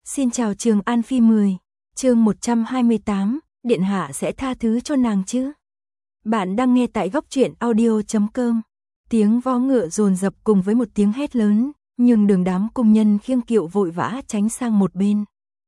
Xin chào Trường An Phi 10, chương 128, Điện Hạ sẽ tha thứ cho nàng chứ? Bạn đang nghe tại góc truyện audio.com. Tiếng vó ngựa dồn dập cùng với một tiếng hét lớn, nhưng đường đám cung nhân khiêng kiệu vội vã tránh sang một bên.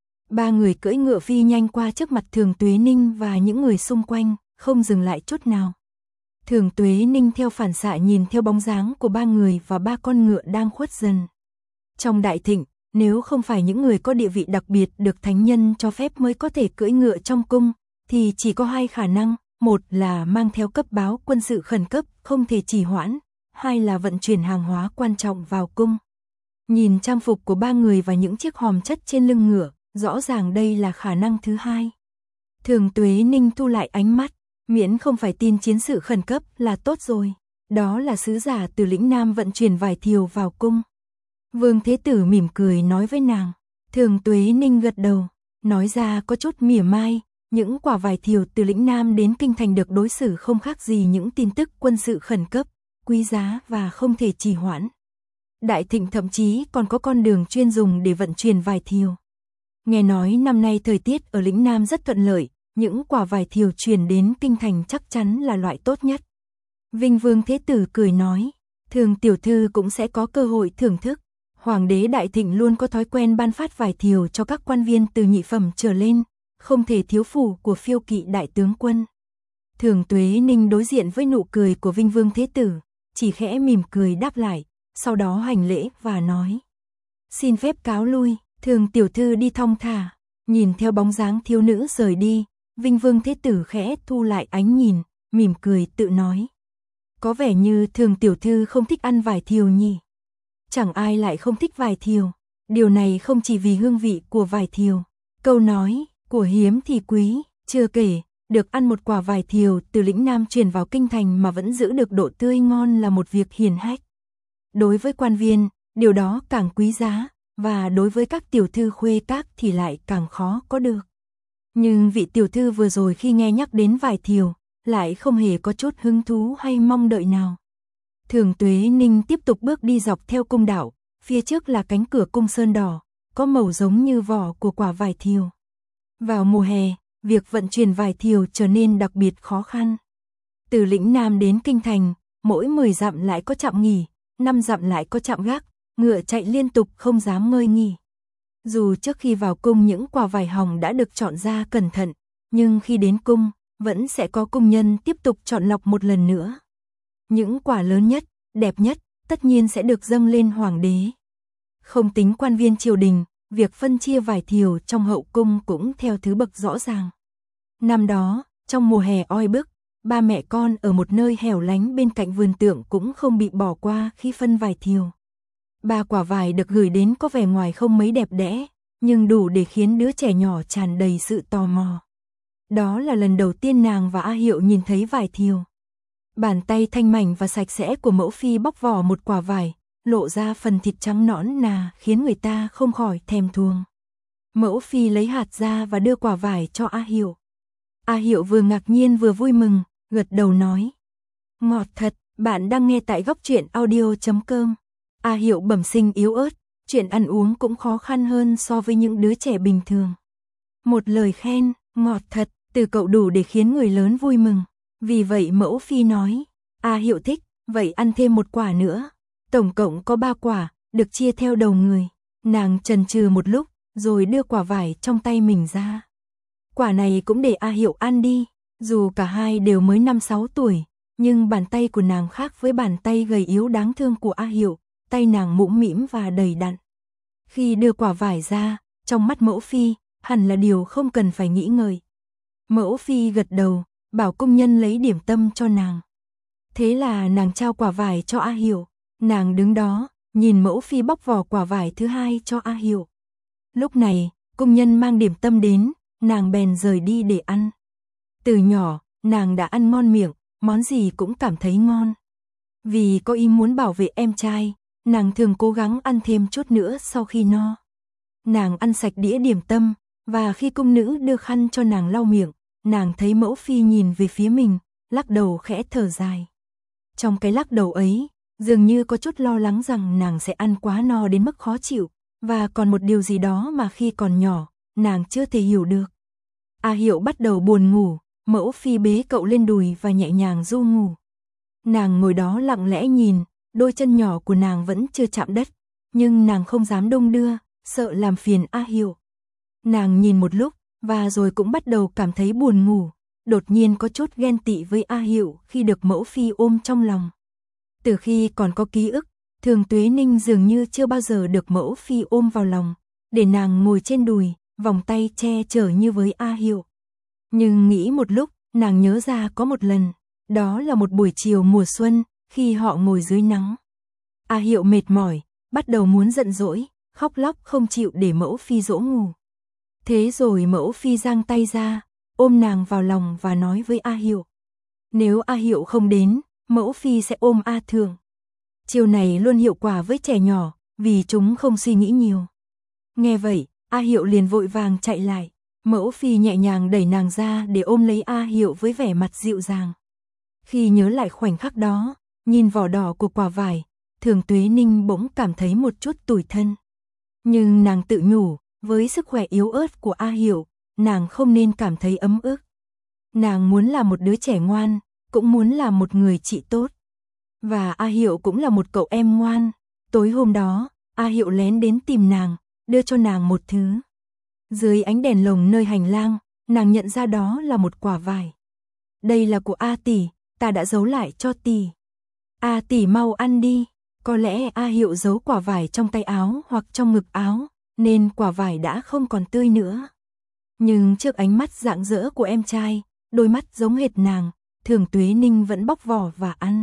Ba người cưỡi ngựa phi nhanh qua trước mặt Thường Tuế Ninh và những người xung quanh, không dừng lại chút nào. Thường Tuế Ninh theo phản xạ nhìn theo bóng dáng của ba người và ba con ngựa đang khuất dần. Trong đại thịnh, nếu không phải những người có địa vị đặc biệt được thánh nhân cho phép mới có thể cưỡi ngựa trong cung, thì chỉ có hai khả năng, một là mang theo cấp báo quân sự khẩn cấp, không thể trì hoãn, hai là vận chuyển hàng hóa quan trọng vào cung. Nhìn trang phục của ba người và những chiếc hòm chất trên lưng ngựa, rõ ràng đây là khả năng thứ hai. Thường Tuế Ninh thu lại ánh mắt, miễn không phải tin chiến sự khẩn cấp là tốt rồi. Đó là sứ giả từ lĩnh Nam vận chuyển vải thiều vào cung. Vương Thế Tử mỉm cười nói với nàng. Thường Tuế Ninh gật đầu, nói ra có chút mỉa mai, những quả vải thiều từ lĩnh Nam đến kinh thành được đối xử không khác gì những tin tức quân sự khẩn cấp, quý giá và không thể trì hoãn. Đại thịnh thậm chí còn có con đường chuyên dùng để vận chuyển vải thiều. Nghe nói năm nay thời tiết ở lĩnh Nam rất thuận lợi, những quả vải thiều chuyển đến kinh thành chắc chắn là loại tốt nhất. Vinh Vương Thế Tử cười nói, Thường tiểu thư cũng sẽ có cơ hội thưởng thức. Hoàng đế Đại Thịnh luôn có thói quen ban phát vải thiều cho các quan viên từ nhị phẩm trở lên, không thể thiếu phủ của phiêu kỵ đại tướng quân. Thường Tuế Ninh đối diện với nụ cười của Vinh Vương Thế Tử, chỉ khẽ mỉm cười đáp lại, sau đó hành lễ và nói. Xin phép cáo lui, Thường tiểu thư đi thong thả. Nhìn theo bóng dáng thiếu nữ rời đi, Vinh Vương Thế Tử khẽ thu lại ánh nhìn, mỉm cười tự nói. Có vẻ như Thường tiểu thư không thích ăn vải thiều nhỉ? Chẳng ai lại không thích vải thiều. Điều này không chỉ vì hương vị của vải thiều. Câu nói, của hiếm thì quý, chưa kể, được ăn một quả vải thiều từ lĩnh Nam truyền vào kinh thành mà vẫn giữ được độ tươi ngon là một việc hiển hách. Đối với quan viên, điều đó càng quý giá, và đối với các tiểu thư khuê các thì lại càng khó có được. Nhưng vị tiểu thư vừa rồi khi nghe nhắc đến vải thiều, lại không hề có chút hứng thú hay mong đợi nào. Thường Tuế Ninh tiếp tục bước đi dọc theo cung đạo, phía trước là cánh cửa cung sơn đỏ, có màu giống như vỏ của quả vải thiều. Vào mùa hè, việc vận chuyển vải thiều trở nên đặc biệt khó khăn. Từ lĩnh Nam đến kinh thành, mỗi 10 dặm lại có trạm nghỉ, 5 dặm lại có trạm gác, ngựa chạy liên tục không dám ngơi nghỉ. Dù trước khi vào cung những quả vải hồng đã được chọn ra cẩn thận, nhưng khi đến cung, vẫn sẽ có cung nhân tiếp tục chọn lọc một lần nữa. Những quả lớn nhất, đẹp nhất, tất nhiên sẽ được dâng lên hoàng đế. Không tính quan viên triều đình, việc phân chia vải thiều trong hậu cung cũng theo thứ bậc rõ ràng. Năm đó, trong mùa hè oi bức, ba mẹ con ở một nơi hẻo lánh bên cạnh vườn tượng cũng không bị bỏ qua khi phân vải thiều. Ba quả vải được gửi đến có vẻ ngoài không mấy đẹp đẽ, nhưng đủ để khiến đứa trẻ nhỏ tràn đầy sự tò mò. Đó là lần đầu tiên nàng và A Hiệu nhìn thấy vải thiều. Bàn tay thanh mảnh và sạch sẽ của mẫu phi bóc vỏ một quả vải, lộ ra phần thịt trắng nõn nà khiến người ta không khỏi thèm thuồng. Mẫu phi lấy hạt ra và đưa quả vải cho A Hiệu. A Hiệu vừa ngạc nhiên vừa vui mừng, gật đầu nói. Ngọt thật, bạn đang nghe tại góc truyện audio.com. A Hiệu bẩm sinh yếu ớt, chuyện ăn uống cũng khó khăn hơn so với những đứa trẻ bình thường. Một lời khen, ngọt thật, từ cậu đủ để khiến người lớn vui mừng. Vì vậy mẫu phi nói, A Hiệu thích, vậy ăn thêm một quả nữa. Tổng cộng có 3 quả, được chia theo đầu người. Nàng chần chừ một lúc, rồi đưa quả vải trong tay mình ra. Quả này cũng để A Hiệu ăn đi, dù cả hai đều mới 5-6 tuổi, nhưng bàn tay của nàng khác với bàn tay gầy yếu đáng thương của A Hiệu, tay nàng mũm mĩm và đầy đặn. Khi đưa quả vải ra, trong mắt mẫu phi, hẳn là điều không cần phải nghĩ ngợi. Mẫu phi gật đầu, bảo công nhân lấy điểm tâm cho nàng. Thế là nàng trao quả vải cho A Hiệu. Nàng đứng đó, nhìn mẫu phi bóc vỏ quả vải thứ hai cho A Hiệu. Lúc này, công nhân mang điểm tâm đến, nàng bèn rời đi để ăn. Từ nhỏ, nàng đã ăn ngon miệng, món gì cũng cảm thấy ngon. Vì có ý muốn bảo vệ em trai, nàng thường cố gắng ăn thêm chút nữa sau khi no. Nàng ăn sạch đĩa điểm tâm, và khi cung nữ đưa khăn cho nàng lau miệng, nàng thấy mẫu phi nhìn về phía mình, lắc đầu khẽ thở dài. Trong cái lắc đầu ấy, dường như có chút lo lắng rằng nàng sẽ ăn quá no đến mức khó chịu, và còn một điều gì đó mà khi còn nhỏ, nàng chưa thể hiểu được. A Hiệu bắt đầu buồn ngủ, Mẫu Phi bế cậu lên đùi và nhẹ nhàng du ngủ. Nàng ngồi đó lặng lẽ nhìn, đôi chân nhỏ của nàng vẫn chưa chạm đất, nhưng nàng không dám đung đưa, sợ làm phiền A Hiệu. Nàng nhìn một lúc, và rồi cũng bắt đầu cảm thấy buồn ngủ, đột nhiên có chút ghen tị với A Hiệu khi được Mẫu Phi ôm trong lòng. Từ khi còn có ký ức, Thường Tuế Ninh dường như chưa bao giờ được Mẫu Phi ôm vào lòng, để nàng ngồi trên đùi, vòng tay che chở như với A Hiệu. Nhưng nghĩ một lúc, nàng nhớ ra có một lần, đó là một buổi chiều mùa xuân, khi họ ngồi dưới nắng. A Hiệu mệt mỏi, bắt đầu muốn giận dỗi, khóc lóc không chịu để Mẫu Phi dỗ ngủ. Thế rồi Mẫu Phi giang tay ra, ôm nàng vào lòng và nói với A Hiệu. Nếu A Hiệu không đến, Mẫu Phi sẽ ôm A Thường. Chiêu này luôn hiệu quả với trẻ nhỏ, vì chúng không suy nghĩ nhiều. Nghe vậy, A Hiệu liền vội vàng chạy lại. Mẫu Phi nhẹ nhàng đẩy nàng ra để ôm lấy A Hiệu với vẻ mặt dịu dàng. Khi nhớ lại khoảnh khắc đó, nhìn vỏ đỏ của quả vải, Thường Tuế Ninh bỗng cảm thấy một chút tủi thân. Nhưng nàng tự nhủ, với sức khỏe yếu ớt của A Hiệu, nàng không nên cảm thấy ấm ức. Nàng muốn là một đứa trẻ ngoan, cũng muốn là một người chị tốt. Và A Hiệu cũng là một cậu em ngoan. Tối hôm đó, A Hiệu lén đến tìm nàng, đưa cho nàng một thứ. Dưới ánh đèn lồng nơi hành lang, nàng nhận ra đó là một quả vải. Đây là của A tỷ, ta đã giấu lại cho tỷ. A tỷ mau ăn đi. Có lẽ A Hiệu giấu quả vải trong tay áo hoặc trong ngực áo, nên quả vải đã không còn tươi nữa. Nhưng trước ánh mắt rạng rỡ của em trai, đôi mắt giống hệt nàng, Thường Tuế Ninh vẫn bóc vỏ và ăn.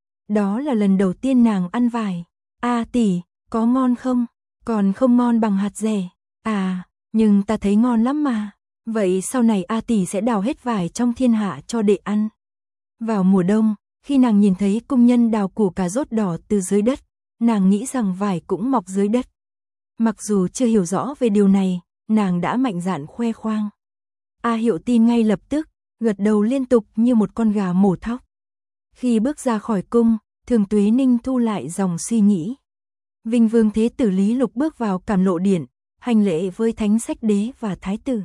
Đó là lần đầu tiên nàng ăn vải. A tỷ, có ngon không? Còn không ngon bằng hạt dẻ. À, nhưng ta thấy ngon lắm mà. Vậy sau này A tỷ sẽ đào hết vải trong thiên hạ cho đệ ăn. Vào mùa đông, khi nàng nhìn thấy công nhân đào củ cà rốt đỏ từ dưới đất, nàng nghĩ rằng vải cũng mọc dưới đất. Mặc dù chưa hiểu rõ về điều này, nàng đã mạnh dạn khoe khoang. A Hiệu tin ngay lập tức, gật đầu liên tục như một con gà mổ thóc. Khi bước ra khỏi cung, Thường Tuế Ninh thu lại dòng suy nghĩ. Vinh Vương Thế Tử Lý Lục bước vào Càn Lộ Điện, hành lễ với Thánh Sách Đế và Thái tử.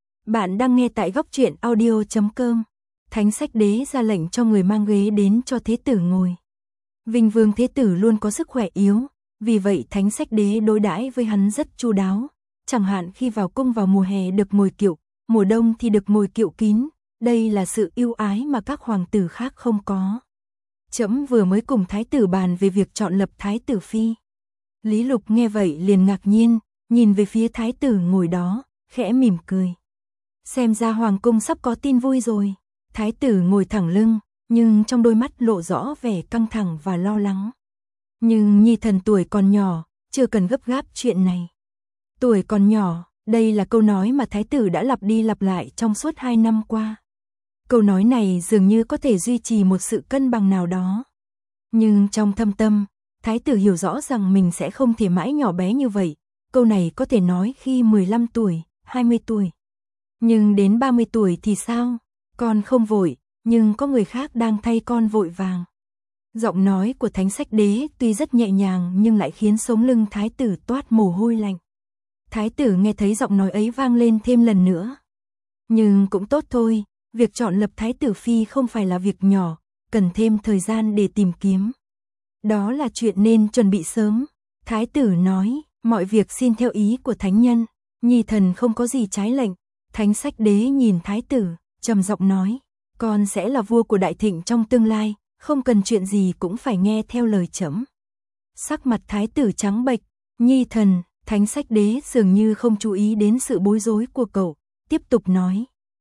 Bạn đang nghe tại góc truyện audio.com. Thánh Sách Đế ra lệnh cho người mang ghế đến cho Thế Tử ngồi. Vinh Vương Thế Tử luôn có sức khỏe yếu, vì vậy Thánh Sách Đế đối đãi với hắn rất chu đáo. Chẳng hạn khi vào cung vào mùa hè được ngồi kiệu, mùa đông thì được ngồi kiệu kín. Đây là sự ưu ái mà các hoàng tử khác không có. Trẫm vừa mới cùng Thái tử bàn về việc chọn lập Thái tử Phi. Lý Lục nghe vậy liền ngạc nhiên, nhìn về phía Thái tử ngồi đó, khẽ mỉm cười. Xem ra hoàng cung sắp có tin vui rồi. Thái tử ngồi thẳng lưng, nhưng trong đôi mắt lộ rõ vẻ căng thẳng và lo lắng. Nhưng Nhi thần tuổi còn nhỏ, chưa cần gấp gáp chuyện này. Tuổi còn nhỏ, đây là câu nói mà Thái tử đã lặp đi lặp lại trong suốt 2 năm qua. Câu nói này dường như có thể duy trì một sự cân bằng nào đó. Nhưng trong thâm tâm, Thái tử hiểu rõ rằng mình sẽ không thể mãi nhỏ bé như vậy. Câu này có thể nói khi 15 tuổi, 20 tuổi. Nhưng đến 30 tuổi thì sao? Con không vội, nhưng có người khác đang thay con vội vàng. Giọng nói của Thánh Sách Đế tuy rất nhẹ nhàng nhưng lại khiến sống lưng Thái tử toát mồ hôi lạnh. Thái tử nghe thấy giọng nói ấy vang lên thêm lần nữa. Nhưng cũng tốt thôi, việc chọn lập Thái tử Phi không phải là việc nhỏ, cần thêm thời gian để tìm kiếm. Đó là chuyện nên chuẩn bị sớm. Thái tử nói, mọi việc xin theo ý của thánh nhân, Nhi thần không có gì trái lệnh. Thánh Sách Đế nhìn Thái tử, trầm giọng nói, con sẽ là vua của Đại Thịnh trong tương lai, không cần chuyện gì cũng phải nghe theo lời trẫm. Sắc mặt Thái tử trắng bệch, Nhi thần, Thánh Sách Đế dường như không chú ý đến sự bối rối của cậu, tiếp tục nói.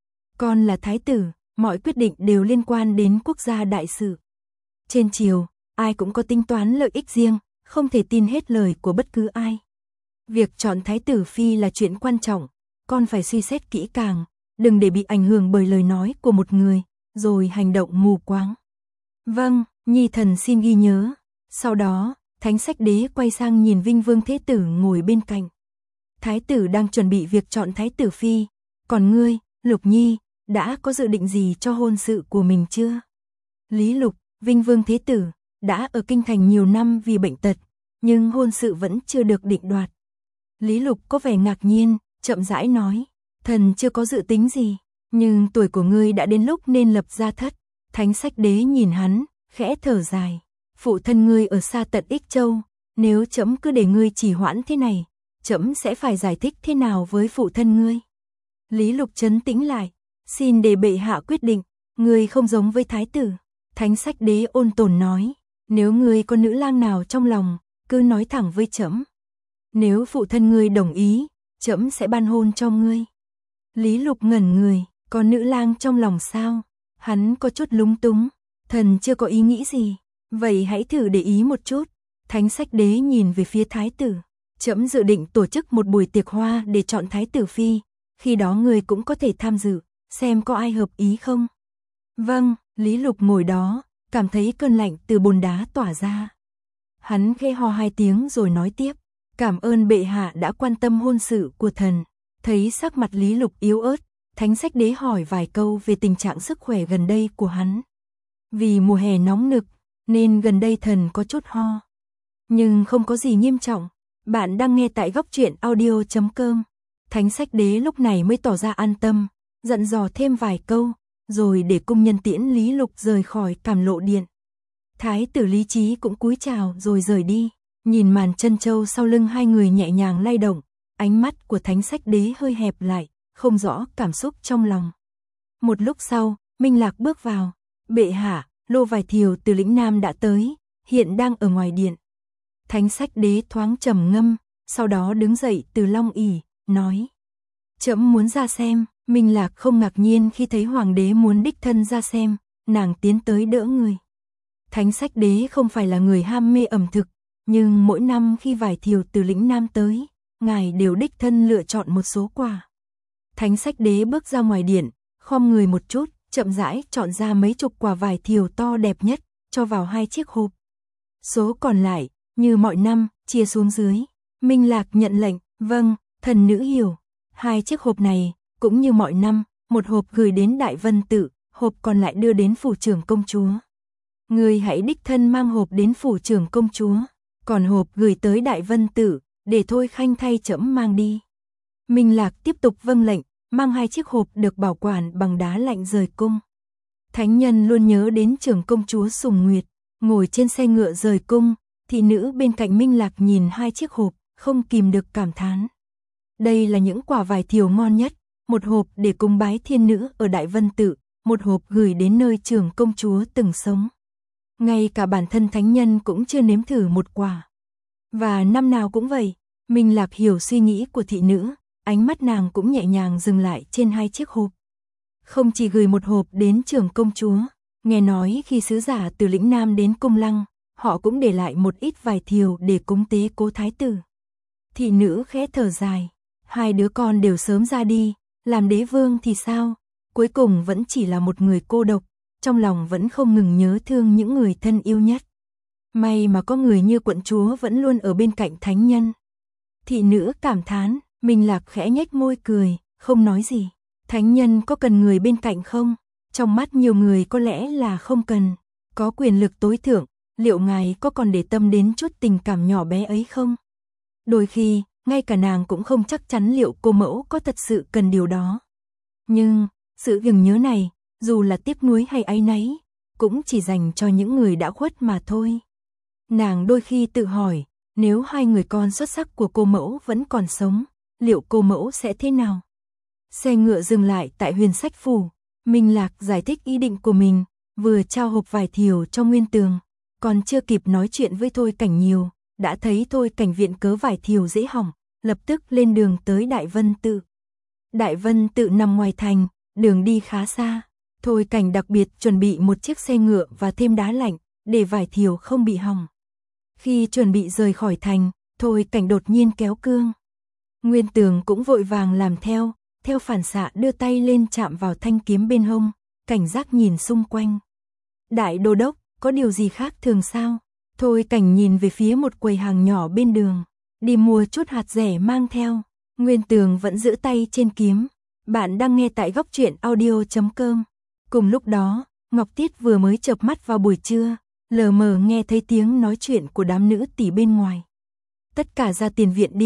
Con là Thái tử, mọi quyết định đều liên quan đến quốc gia đại sự. Trên triều, ai cũng có tính toán lợi ích riêng, không thể tin hết lời của bất cứ ai. Việc chọn Thái tử Phi là chuyện quan trọng, con phải suy xét kỹ càng, đừng để bị ảnh hưởng bởi lời nói của một người, rồi hành động mù quáng. Vâng, Nhi thần xin ghi nhớ. Sau đó, Thánh Sách Đế quay sang nhìn Vinh Vương Thế Tử ngồi bên cạnh. Thái tử đang chuẩn bị việc chọn Thái tử Phi, còn ngươi, Lục Nhi, đã có dự định gì cho hôn sự của mình chưa? Lý Lục, Vinh Vương Thế Tử, đã ở kinh thành nhiều năm vì bệnh tật, nhưng hôn sự vẫn chưa được định đoạt. Lý Lục có vẻ ngạc nhiên, chậm rãi nói, thần chưa có dự tính gì, nhưng tuổi của ngươi đã đến lúc nên lập gia thất. Thánh Sách Đế nhìn hắn, khẽ thở dài, phụ thân ngươi ở xa tận Ích Châu, nếu trẫm cứ để ngươi trì hoãn thế này, trẫm sẽ phải giải thích thế nào với phụ thân ngươi. Lý Lục trấn tĩnh lại, xin để bệ hạ quyết định, ngươi không giống với thái tử. Thánh Sách Đế ôn tồn nói, nếu ngươi có nữ lang nào trong lòng, cứ nói thẳng với trẫm. Nếu phụ thân ngươi đồng ý, trẫm sẽ ban hôn cho ngươi. Lý Lục ngẩn người, có nữ lang trong lòng sao? Hắn có chút lúng túng, thần chưa có ý nghĩ gì, vậy hãy thử để ý một chút. Thánh Sách Đế nhìn về phía thái tử, trẫm dự định tổ chức một buổi tiệc hoa để chọn thái tử phi, khi đó ngươi cũng có thể tham dự, xem có ai hợp ý không. Vâng, Lý Lục ngồi đó, cảm thấy cơn lạnh từ bồn đá tỏa ra. Hắn khẽ ho 2 tiếng rồi nói tiếp, cảm ơn bệ hạ đã quan tâm hôn sự của thần. Thấy sắc mặt Lý Lục yếu ớt, Thánh Sách Đế hỏi vài câu về tình trạng sức khỏe gần đây của hắn. Vì mùa hè nóng nực, nên gần đây thần có chút ho. Nhưng không có gì nghiêm trọng. Bạn đang nghe tại Góc Truyện Audio.com. Thánh Sách Đế lúc này mới tỏ ra an tâm, dặn dò thêm vài câu, rồi để cung nhân tiễn Lý Lục rời khỏi Càm Lộ Điện. Thái tử Lý Chí cũng cúi chào rồi rời đi, nhìn màn chân châu sau lưng hai người nhẹ nhàng lay động, ánh mắt của Thánh Sách Đế hơi hẹp lại, không rõ cảm xúc trong lòng. Một lúc sau, Minh Lạc bước vào, bệ hạ, lô vải thiều từ lĩnh Nam đã tới, hiện đang ở ngoài điện. Thánh Sách Đế thoáng trầm ngâm, sau đó đứng dậy từ long ỷ, nói, trẫm muốn ra xem. Minh Lạc không ngạc nhiên khi thấy hoàng đế muốn đích thân ra xem, nàng tiến tới đỡ người. Thánh Sách Đế không phải là người ham mê ẩm thực, nhưng mỗi năm khi vải thiều từ lĩnh Nam tới, ngài đều đích thân lựa chọn một số quà. Thánh Sách Đế bước ra ngoài điện, khom người một chút, chậm rãi chọn ra mấy chục quả vải thiều to đẹp nhất, cho vào 2 chiếc hộp. Số còn lại, như mọi năm, chia xuống dưới. Minh Lạc nhận lệnh, vâng, thần nữ hiểu. 2 chiếc hộp này, cũng như mọi năm, một hộp gửi đến Đại Vân Tự, hộp còn lại đưa đến phủ trưởng công chúa. Người hãy đích thân mang hộp đến phủ trưởng công chúa, còn hộp gửi tới Đại Vân Tự, để Thôi Khanh thay trẫm mang đi. Minh Lạc tiếp tục vâng lệnh, mang 2 chiếc hộp được bảo quản bằng đá lạnh rời cung. Thánh nhân luôn nhớ đến trưởng công chúa Sùng Nguyệt, ngồi trên xe ngựa rời cung, thị nữ bên cạnh Minh Lạc nhìn 2 chiếc hộp, không kìm được cảm thán. Đây là những quả vải thiều ngon nhất, một hộp để cúng bái thiên nữ ở Đại Vân Tự, một hộp gửi đến nơi trưởng công chúa từng sống. Ngay cả bản thân thánh nhân cũng chưa nếm thử một quả. Và năm nào cũng vậy, Minh Lạc hiểu suy nghĩ của thị nữ, ánh mắt nàng cũng nhẹ nhàng dừng lại trên 2 chiếc hộp. Không chỉ gửi một hộp đến trưởng công chúa, nghe nói khi sứ giả từ lĩnh Nam đến cung lăng, họ cũng để lại một ít vải thiều để cúng tế cố thái tử. Thị nữ khẽ thở dài, 2 đứa con đều sớm ra đi, làm đế vương thì sao, cuối cùng vẫn chỉ là một người cô độc, trong lòng vẫn không ngừng nhớ thương những người thân yêu nhất. May mà có người như quận chúa vẫn luôn ở bên cạnh thánh nhân. Thị nữ cảm thán, Minh Lạc khẽ nhếch môi cười, không nói gì. Thánh nhân có cần người bên cạnh không? Trong mắt nhiều người có lẽ là không cần. Có quyền lực tối thượng, liệu ngài có còn để tâm đến chút tình cảm nhỏ bé ấy không? Đôi khi, ngay cả nàng cũng không chắc chắn liệu cô mẫu có thật sự cần điều đó. Nhưng, sự gừng nhớ này, dù là tiếc nuối hay áy náy, cũng chỉ dành cho những người đã khuất mà thôi. Nàng đôi khi tự hỏi, nếu 2 người con xuất sắc của cô mẫu vẫn còn sống, liệu cô mẫu sẽ thế nào? Xe ngựa dừng lại tại Huyền Sách Phủ, Minh Lạc giải thích ý định của mình, vừa trao hộp vải thiều cho Nguyên Tường, còn chưa kịp nói chuyện với Thôi Cảnh nhiều, đã thấy Thôi Cảnh viện cớ vải thiều dễ hỏng, lập tức lên đường tới Đại Vân Tự. Đại Vân Tự nằm ngoài thành, đường đi khá xa, Thôi Cảnh đặc biệt chuẩn bị một chiếc xe ngựa và thêm đá lạnh, để vải thiều không bị hỏng. Khi chuẩn bị rời khỏi thành, Thôi Cảnh đột nhiên kéo cương. Nguyên Tường cũng vội vàng làm theo phản xạ đưa tay lên chạm vào thanh kiếm bên hông, cảnh giác nhìn xung quanh. Đại đô đốc, có điều gì khác thường sao? Thôi Cảnh nhìn về phía một quầy hàng nhỏ bên đường, đi mua chút hạt rẻ mang theo. Nguyên Tường vẫn giữ tay trên kiếm. Bạn đang nghe tại Góc Truyện Audio.com. Cùng lúc đó, Ngọc Tiết vừa mới chợp mắt vào buổi trưa, lờ mờ nghe thấy tiếng nói chuyện của đám nữ tỷ bên ngoài. Tất cả ra tiền viện đi,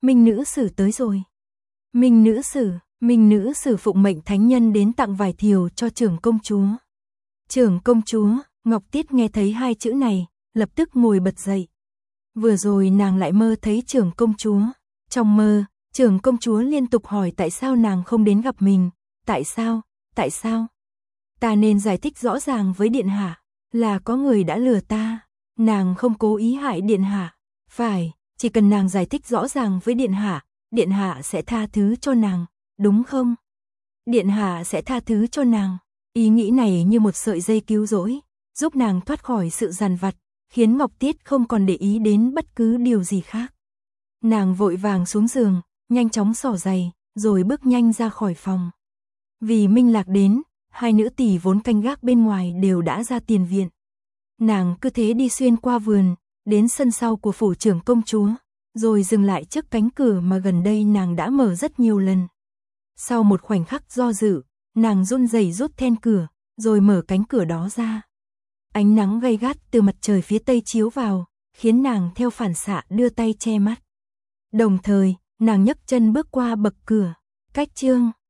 Minh nữ sử tới rồi. Minh nữ sử phụng mệnh thánh nhân đến tặng vải thiều cho trưởng công chúa. Trưởng công chúa, Ngọc Tiết nghe thấy hai chữ này, lập tức ngồi bật dậy. Vừa rồi nàng lại mơ thấy trưởng công chúa. Trong mơ, trưởng công chúa liên tục hỏi tại sao nàng không đến gặp mình. Tại sao? Ta nên giải thích rõ ràng với điện hạ, là có người đã lừa ta. Nàng không cố ý hại điện hạ. Phải, chỉ cần nàng giải thích rõ ràng với điện hạ sẽ tha thứ cho nàng, đúng không? Điện hạ sẽ tha thứ cho nàng. Ý nghĩ này như một sợi dây cứu rỗi, giúp nàng thoát khỏi sự dằn vặt, khiến Ngọc Tiết không còn để ý đến bất cứ điều gì khác. Nàng vội vàng xuống giường, nhanh chóng xỏ giày, rồi bước nhanh ra khỏi phòng. Vì Minh Lạc đến, hai nữ tỳ vốn canh gác bên ngoài đều đã ra tiền viện. Nàng cứ thế đi xuyên qua vườn, đến sân sau của phủ trưởng công chúa, rồi dừng lại trước cánh cửa mà gần đây nàng đã mở rất nhiều lần. Sau một khoảnh khắc do dự, nàng run rẩy rút then cửa, rồi mở cánh cửa đó ra. Ánh nắng gay gắt từ mặt trời phía tây chiếu vào, khiến nàng theo phản xạ đưa tay che mắt. Đồng thời, nàng nhấc chân bước qua bậc cửa. Cách chương